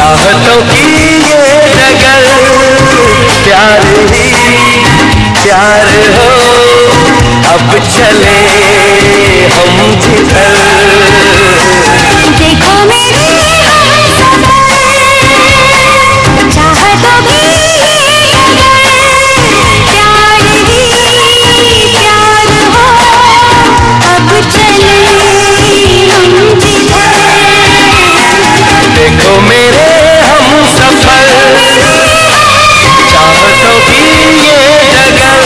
चाहतों की ये डगर, प्यार ही प्यार हो, अब चले हम जिधर। देखो मेरे चाहतों की ये डगर, प्यार ही प्यार हो, अब चले हम जिधर। देखो मेरे हम सफर, चाहतों की ये डगर।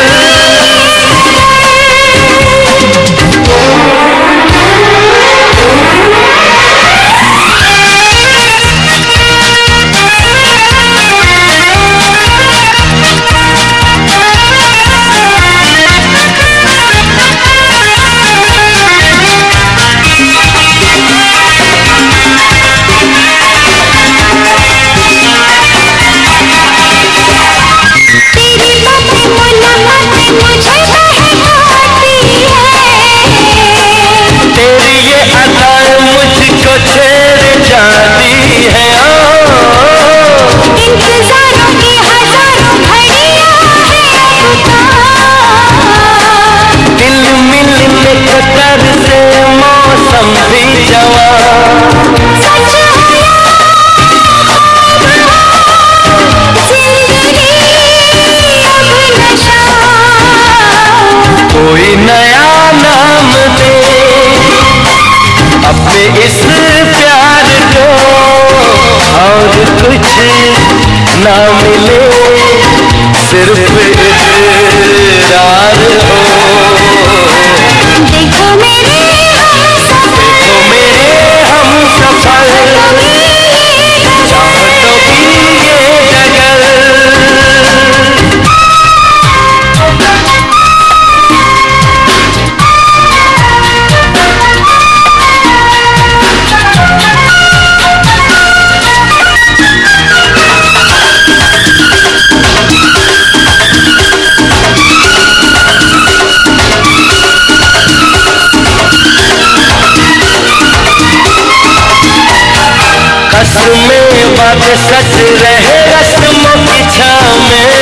मुझको छेड़ जाती है, इंतजारों की हजारों घड़ियां हैं, दिल मिलने के दर से मौसम भी जवां। सच जिंदगी अब नशा, कोई नया नाम दे अपने इस प्यार को, और कुछ ना मिले सिर्फ इकरार हो। देखो मेरे हम सफर, चाहतों की ये डगर। में बात सच रहे रस्मों की छाँव में,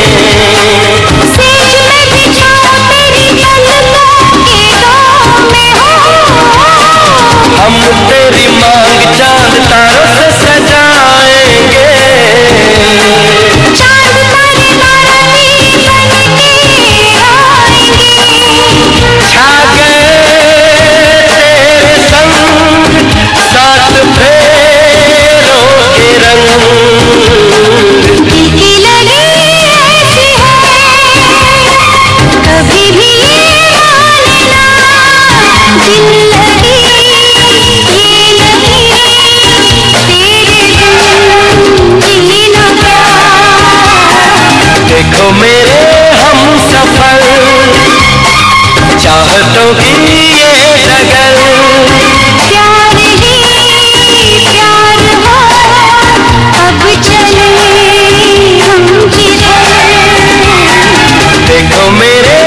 सेज में बिछाओ तेरी जन्नतों के गाँव में हो, हम तेरी मांग चांद तारों से सजाएंगे, चांद तारे नारंगी बन के आएंगे, छा गए तेरे संग साथ फेरों के रंग। दिल की लगी ऐसी है, कभी भी ये माने ना, दिल लगी ये नहीं, तेरे बिन जीना प्यार। देखो मेरे हम सफर, चाहतों की ये डगर। प्यार ही प्यार हो, अब चले हम जिधर। देखो मेरे